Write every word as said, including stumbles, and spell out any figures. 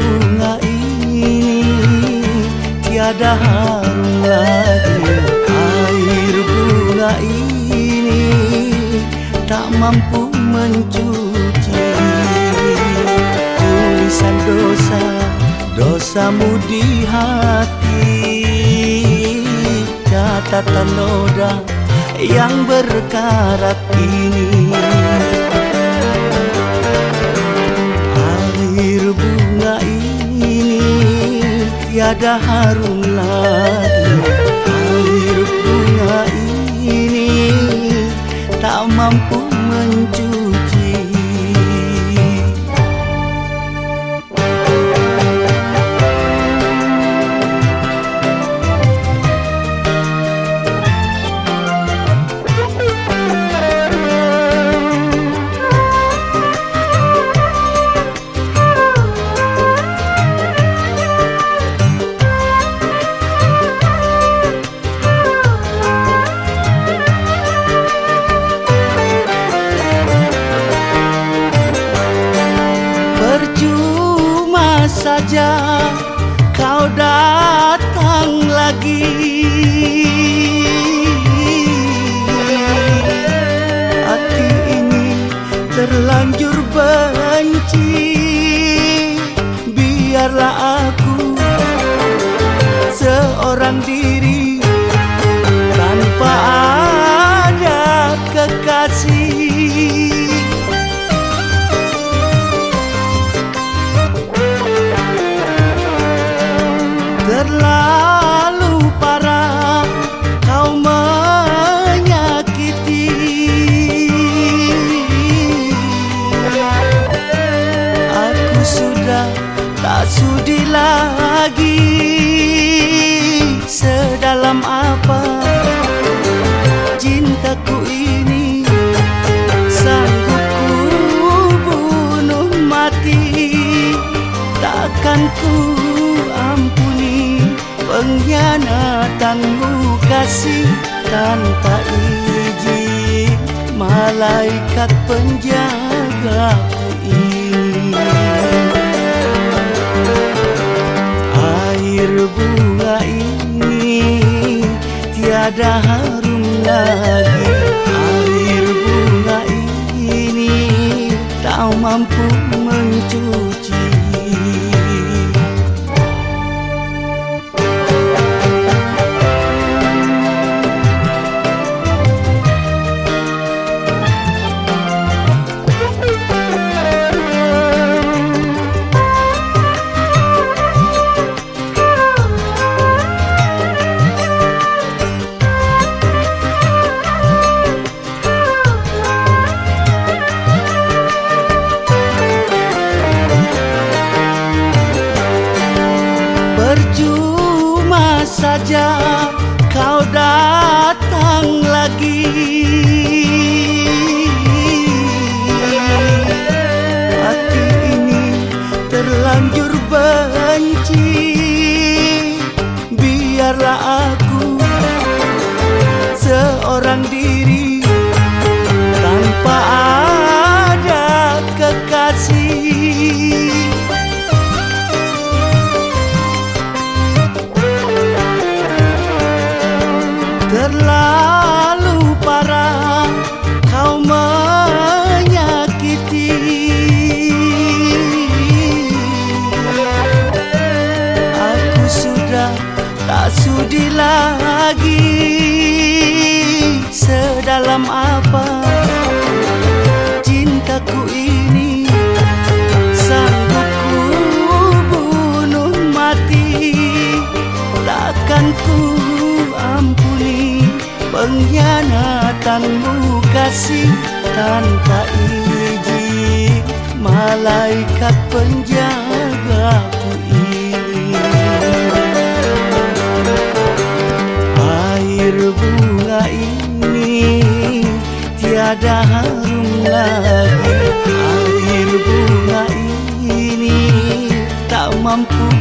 bunga ini tiada harum lagi. Air bunga ini tak mampu mencuci tulisan dosa, dosamu di hati. Catatan noda yang berkarat ini. Air bunga ini tiada harum lagi. Air bunga ini tak mampu mencuci. Percuma saja kau datang lagi. Hati ini terlanjur benci. Biarlah aku seorang diri tanpa ada kekasih. Terlalu parah kau menyakiti. Aku sudah tak sudi lagi. Sedalam apa cintaku ini, sanggup ku bunuh mati. Takkan ku ampuni pengkhianatanmu kasih tanpa izin malaikat penjagaku ini. Air bunga ini tiada harum lagi. Air bunga ini tak mampu mencuci. Percuma saja kau datang lagi. Hati ini terlanjur benci. Biarlah aku seorang diri tanpa ada kekasih. Terlalu parah kau menyakiti. Aku sudah tak sudi lagi. Sedalam apa cintaku ini, sanggup ku bunuh mati. Takkan ku ampuni pengkhianatanmu kasih tanpa izin malaikat penjagaku ini. Air bunga ini tiada harum lagi. Air bunga ini tak mampu